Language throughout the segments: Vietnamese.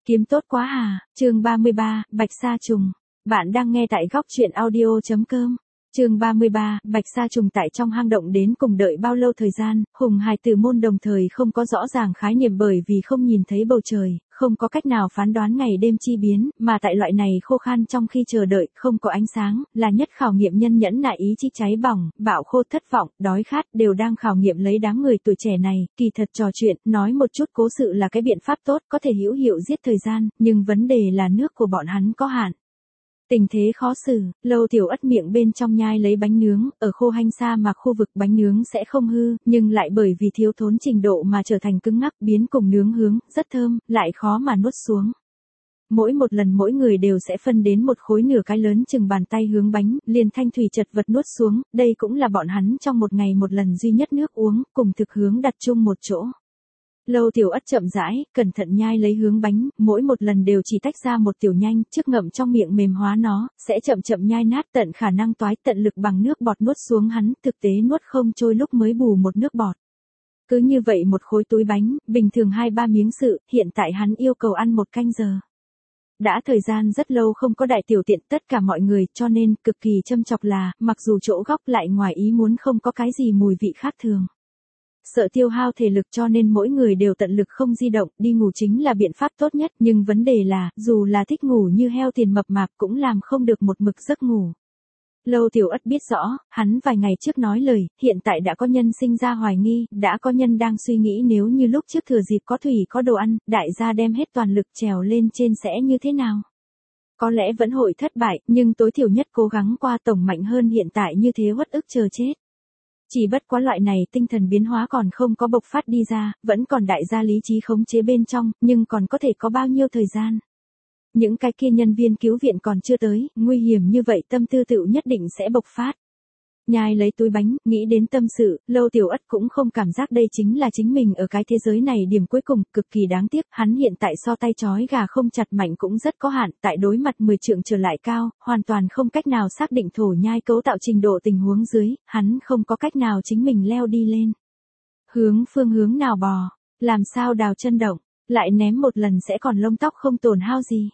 Kiếm tốt quá à, chương 33, Bạch Sa Trùng. Bạn đang nghe tại góc truyện audio.com. Chương 33, Bạch Sa Trùng tại trong hang động đến cùng đợi bao lâu thời gian, Hùng Hải Tử môn đồng thời không có rõ ràng khái niệm bởi vì không nhìn thấy bầu trời, không có cách nào phán đoán ngày đêm chi biến, mà tại loại này khô khan trong khi chờ đợi, không có ánh sáng, là nhất khảo nghiệm nhân nhẫn nại ý chí cháy bỏng, bạo khô thất vọng, đói khát, đều đang khảo nghiệm lấy đám người tuổi trẻ này, kỳ thật trò chuyện, nói một chút cố sự là cái biện pháp tốt, có thể hữu hiệu giết thời gian, nhưng vấn đề là nước của bọn hắn có hạn. Tình thế khó xử, Lâu Tiểu Ất miệng bên trong nhai lấy bánh nướng, ở khô hanh sa mạc khu vực bánh nướng sẽ không hư, nhưng lại bởi vì thiếu thốn trình độ mà trở thành cứng ngắc biến cùng nướng hướng, rất thơm, lại khó mà nuốt xuống. Mỗi một lần mỗi người đều sẽ phân đến một khối nửa cái lớn chừng bàn tay hướng bánh, liền thanh thủy chật vật nuốt xuống, đây cũng là bọn hắn trong một ngày một lần duy nhất nước uống, cùng thực hướng đặt chung một chỗ. Lâu Tiểu Ất chậm rãi, cẩn thận nhai lấy hướng bánh, mỗi một lần đều chỉ tách ra một tiểu nhanh, trước ngậm trong miệng mềm hóa nó, sẽ chậm chậm nhai nát tận khả năng toái tận lực bằng nước bọt nuốt xuống hắn, thực tế nuốt không trôi lúc mới bù một nước bọt. Cứ như vậy một khối túi bánh, bình thường 2-3 miếng sự, hiện tại hắn yêu cầu ăn 1 canh giờ. Đã thời gian rất lâu không có đại tiểu tiện tất cả mọi người cho nên cực kỳ châm chọc là, mặc dù chỗ góc lại ngoài ý muốn không có cái gì mùi vị khác thường. Sợ tiêu hao thể lực cho nên mỗi người đều tận lực không di động, đi ngủ chính là biện pháp tốt nhất, nhưng vấn đề là, dù là thích ngủ như heo tiền mập mạp cũng làm không được một mực giấc ngủ. Lâu Tiểu Ất biết rõ, hắn vài ngày trước nói lời, hiện tại đã có nhân sinh ra hoài nghi, đã có nhân đang suy nghĩ nếu như lúc trước thừa dịp có thủy có đồ ăn, đại gia đem hết toàn lực trèo lên trên sẽ như thế nào? Có lẽ vẫn hội thất bại, nhưng tối thiểu nhất cố gắng qua tổng mạnh hơn hiện tại như thế uất ức chờ chết. Chỉ bất quá loại này tinh thần biến hóa còn không có bộc phát đi ra, vẫn còn đại gia lý trí khống chế bên trong, nhưng còn có thể có bao nhiêu thời gian. Những cái kia nhân viên cứu viện còn chưa tới, nguy hiểm như vậy tâm tư tự nhất định sẽ bộc phát. Nhai lấy túi bánh, nghĩ đến tâm sự, Lâu Tiểu Ất cũng không cảm giác đây chính là chính mình ở cái thế giới này điểm cuối cùng, cực kỳ đáng tiếc, hắn hiện tại so tay trói gà không chặt mạnh cũng rất có hạn, tại đối mặt 10 trượng trở lại cao, hoàn toàn không cách nào xác định thổ nhai cấu tạo trình độ tình huống dưới, hắn không có cách nào chính mình leo đi lên. Phương hướng nào bò, làm sao đào chân động, lại ném một lần sẽ còn lông tóc không tổn hao gì.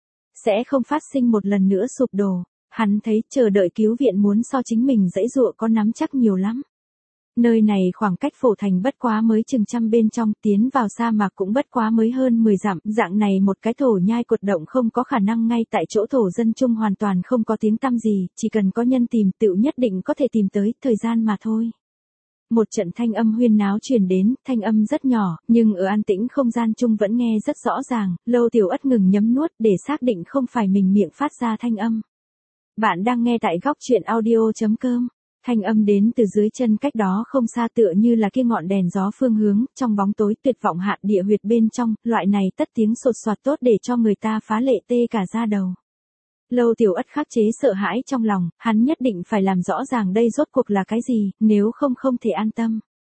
Sẽ không phát sinh một lần nữa sụp đổ. Hắn thấy chờ đợi cứu viện muốn so chính mình dãy dụa có nắm chắc nhiều lắm. Nơi này khoảng cách phổ thành bất quá mới chừng trăm bên trong, tiến vào sa mạc cũng bất quá mới hơn 10 dặm, dạng này một cái thổ nhai cột động không có khả năng ngay tại chỗ thổ dân chung hoàn toàn không có tiếng tăm gì, chỉ cần có nhân tìm tựu nhất định có thể tìm tới, thời gian mà thôi. Một trận thanh âm huyên náo truyền đến, thanh âm rất nhỏ, nhưng ở an tĩnh không gian chung vẫn nghe rất rõ ràng, Lâu Tiểu Ất ngừng nhấm nuốt để xác định không phải mình miệng phát ra thanh âm. Bạn đang nghe tại góc truyện audio.com. Thanh âm đến từ dưới chân cách đó không xa tựa như là kia ngọn đèn gió phương hướng, trong bóng tối tuyệt vọng hạn địa huyệt bên trong, loại này tất tiếng sột soạt tốt để cho người ta phá lệ tê cả da đầu. Lâu Tiểu Ất khắc chế sợ hãi trong lòng, hắn nhất định phải làm rõ ràng đây rốt cuộc là cái gì, nếu không không thể an tâm.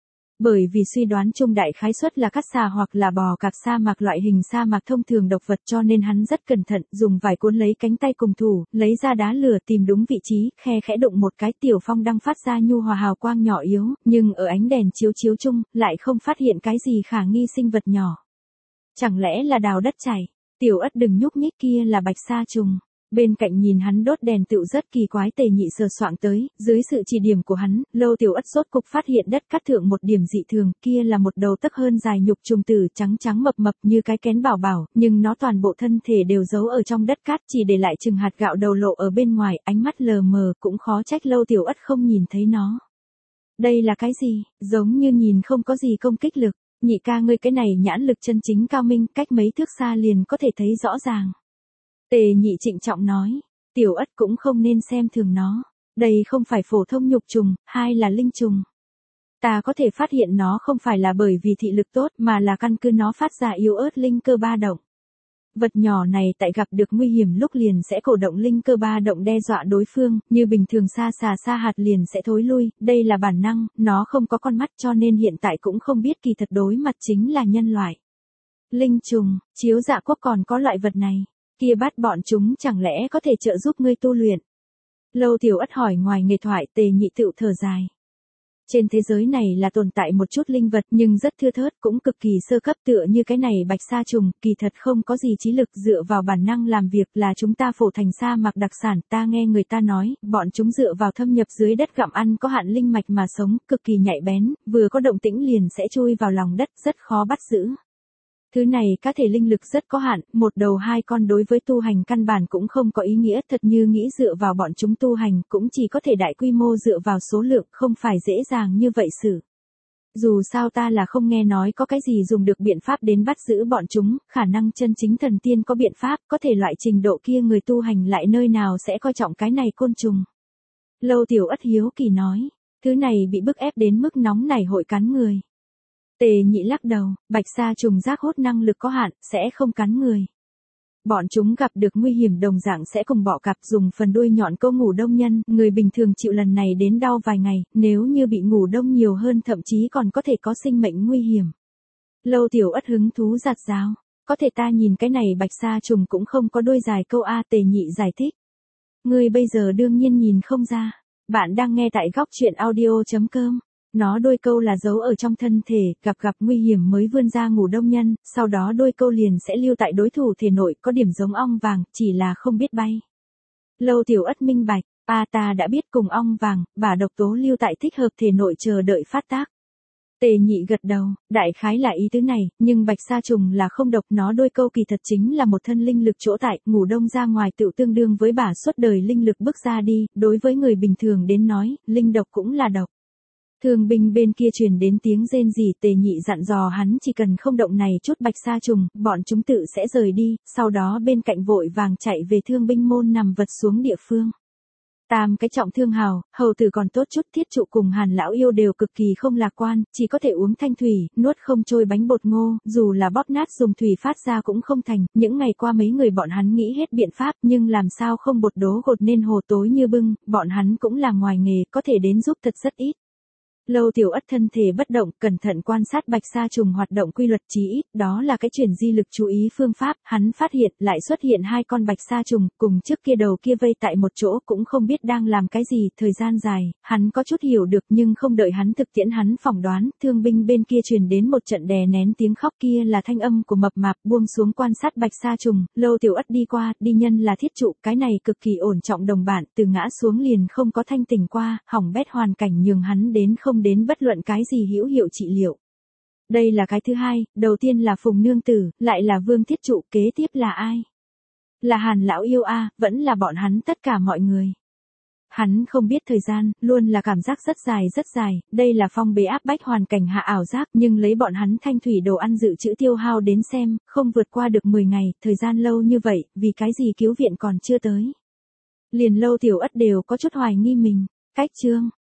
Bởi vì suy đoán chung đại khái suất là cát xà hoặc là bò cạp sa mạc loại hình sa mạc thông thường độc vật cho nên hắn rất cẩn thận, dùng vải cuốn lấy cánh tay cùng thủ, lấy ra đá lửa tìm đúng vị trí, khe khẽ đụng một cái tiểu phong đang phát ra nhu hòa hào quang nhỏ yếu, nhưng ở ánh đèn chiếu chiếu chung, lại không phát hiện cái gì khả nghi sinh vật nhỏ. Chẳng lẽ là đào đất chảy? Tiểu Ất đừng nhúc nhích, kia là bạch sa trùng. Bên cạnh nhìn hắn đốt đèn tựu rất kỳ quái Tề Nhị sờ soạng tới, dưới sự chỉ điểm của hắn, Lâu Tiểu Ất rốt cục phát hiện đất cát thượng một điểm dị thường, kia là một đầu tấc hơn dài nhục trùng tử trắng trắng mập mập như cái kén bảo bảo, nhưng nó toàn bộ thân thể đều giấu ở trong đất cát, chỉ để lại chừng hạt gạo đầu lộ ở bên ngoài, ánh mắt lờ mờ, cũng khó trách Lâu Tiểu Ất không nhìn thấy nó. Đây là cái gì? Giống như nhìn không có gì công kích lực. Nhị ca ngươi cái này nhãn lực chân chính cao minh, cách mấy thước xa liền có thể thấy rõ ràng. Tề Nhị trịnh trọng nói, Tiểu Ất cũng không nên xem thường nó, đây không phải phổ thông nhục trùng, hay là linh trùng. Ta có thể phát hiện nó không phải là bởi vì thị lực tốt mà là căn cứ nó phát ra yếu ớt linh cơ ba động. Vật nhỏ này tại gặp được nguy hiểm lúc liền sẽ cổ động linh cơ ba động đe dọa đối phương, như bình thường xa hạt liền sẽ thối lui, đây là bản năng, nó không có con mắt cho nên hiện tại cũng không biết kỳ thật đối mặt chính là nhân loại. Linh trùng, Chiếu Dạ Quốc còn có loại vật này. Kia bắt bọn chúng chẳng lẽ có thể trợ giúp ngươi tu luyện? Lâu Tiểu Ất hỏi ngoài nghề thoại Tề Nhị tựu thở dài. Trên thế giới này là tồn tại một chút linh vật nhưng rất thưa thớt cũng cực kỳ sơ cấp tựa như cái này bạch sa trùng, kỳ thật không có gì trí lực dựa vào bản năng làm việc là chúng ta phổ thành sa mạc đặc sản. Ta nghe người ta nói, bọn chúng dựa vào thâm nhập dưới đất gặm ăn có hạn linh mạch mà sống, cực kỳ nhạy bén, vừa có động tĩnh liền sẽ chui vào lòng đất, rất khó bắt giữ. Thứ này cá thể linh lực rất có hạn, một đầu hai con đối với tu hành căn bản cũng không có ý nghĩa, thật như nghĩ dựa vào bọn chúng tu hành cũng chỉ có thể đại quy mô dựa vào số lượng, không phải dễ dàng như vậy xử. Dù sao ta là không nghe nói có cái gì dùng được biện pháp đến bắt giữ bọn chúng, khả năng chân chính thần tiên có biện pháp, có thể loại trình độ kia người tu hành lại nơi nào sẽ coi trọng cái này côn trùng. Lâu Tiểu Ất hiếu kỳ nói, thứ này bị bức ép đến mức nóng này hội cắn người. Tề Nhị lắc đầu, bạch sa trùng giác hút năng lực có hạn, sẽ không cắn người. Bọn chúng gặp được nguy hiểm đồng dạng sẽ cùng bọ cạp dùng phần đuôi nhọn câu ngủ đông nhân, người bình thường chịu lần này đến đau vài ngày, nếu như bị ngủ đông nhiều hơn thậm chí còn có thể có sinh mệnh nguy hiểm. Lâu Tiểu Ất hứng thú giạt rào, có thể ta nhìn cái này bạch sa trùng cũng không có đuôi dài câu A. Tề Nhị giải thích. Ngươi bây giờ đương nhiên nhìn không ra, bạn đang nghe tại góc truyện audio.com. Nó đôi câu là giấu ở trong thân thể, gặp nguy hiểm mới vươn ra ngủ đông nhân, sau đó đôi câu liền sẽ lưu tại đối thủ thể nội, có điểm giống ong vàng, chỉ là không biết bay. Lâu Tiểu Ất minh bạch, ta đã biết cùng ong vàng, bả độc tố lưu tại thích hợp thể nội chờ đợi phát tác. Tề Nhị gật đầu, đại khái là ý tứ này, nhưng bạch sa trùng là không độc, nó đôi câu kỳ thật chính là một thân linh lực chỗ tại, ngủ đông ra ngoài tự tương đương với bả suốt đời linh lực bước ra đi, đối với người bình thường đến nói, linh độc cũng là độc. Thương binh bên kia truyền đến tiếng rên rỉ. Tề Nhị dặn dò hắn chỉ cần không động này chút bạch sa trùng, bọn chúng tự sẽ rời đi, sau đó bên cạnh vội vàng chạy về thương binh môn nằm vật xuống địa phương. Tam cái trọng thương hào, hầu tử còn tốt chút, Thiết Trụ cùng Hàn lão yêu đều cực kỳ không lạc quan, chỉ có thể uống thanh thủy, nuốt không trôi bánh bột ngô, dù là bóp nát dùng thủy phát ra cũng không thành. Những ngày qua mấy người bọn hắn nghĩ hết biện pháp, nhưng làm sao không bột đố gột nên hồ tối như bưng, bọn hắn cũng là ngoài nghề, có thể đến giúp thật rất ít. Lâu Tiểu Ất thân thể bất động, cẩn thận quan sát bạch sa trùng hoạt động quy luật, chí ít đó là cái chuyển di lực chú ý phương pháp, hắn phát hiện lại xuất hiện hai con bạch sa trùng, cùng trước kia đầu kia vây tại một chỗ cũng không biết đang làm cái gì, thời gian dài, hắn có chút hiểu được nhưng không đợi hắn thực tiễn hắn phỏng đoán, thương binh bên kia truyền đến một trận đè nén tiếng khóc, kia là thanh âm của mập mạp. Buông xuống quan sát bạch sa trùng, Lâu Tiểu Ất đi qua, đi nhân là Thiết Trụ, cái này cực kỳ ổn trọng đồng bạn, từ ngã xuống liền không có thanh tỉnh qua, hỏng bét hoàn cảnh nhường hắn không đến bất luận cái gì hữu hiệu trị liệu. Đây là cái thứ hai, đầu tiên là Phùng nương tử, lại là Vương Thiết Trụ, kế tiếp là ai? Là Hàn lão yêu a, vẫn là bọn hắn tất cả mọi người. Hắn không biết thời gian, luôn là cảm giác rất dài, đây là phong bế áp bách hoàn cảnh hạ ảo giác, nhưng lấy bọn hắn thanh thủy đồ ăn dự trữ tiêu hao đến xem, không vượt qua được 10 ngày, thời gian lâu như vậy, vì cái gì cứu viện còn chưa tới. Liền Lâu Tiểu Ất đều có chút hoài nghi mình. Cách chương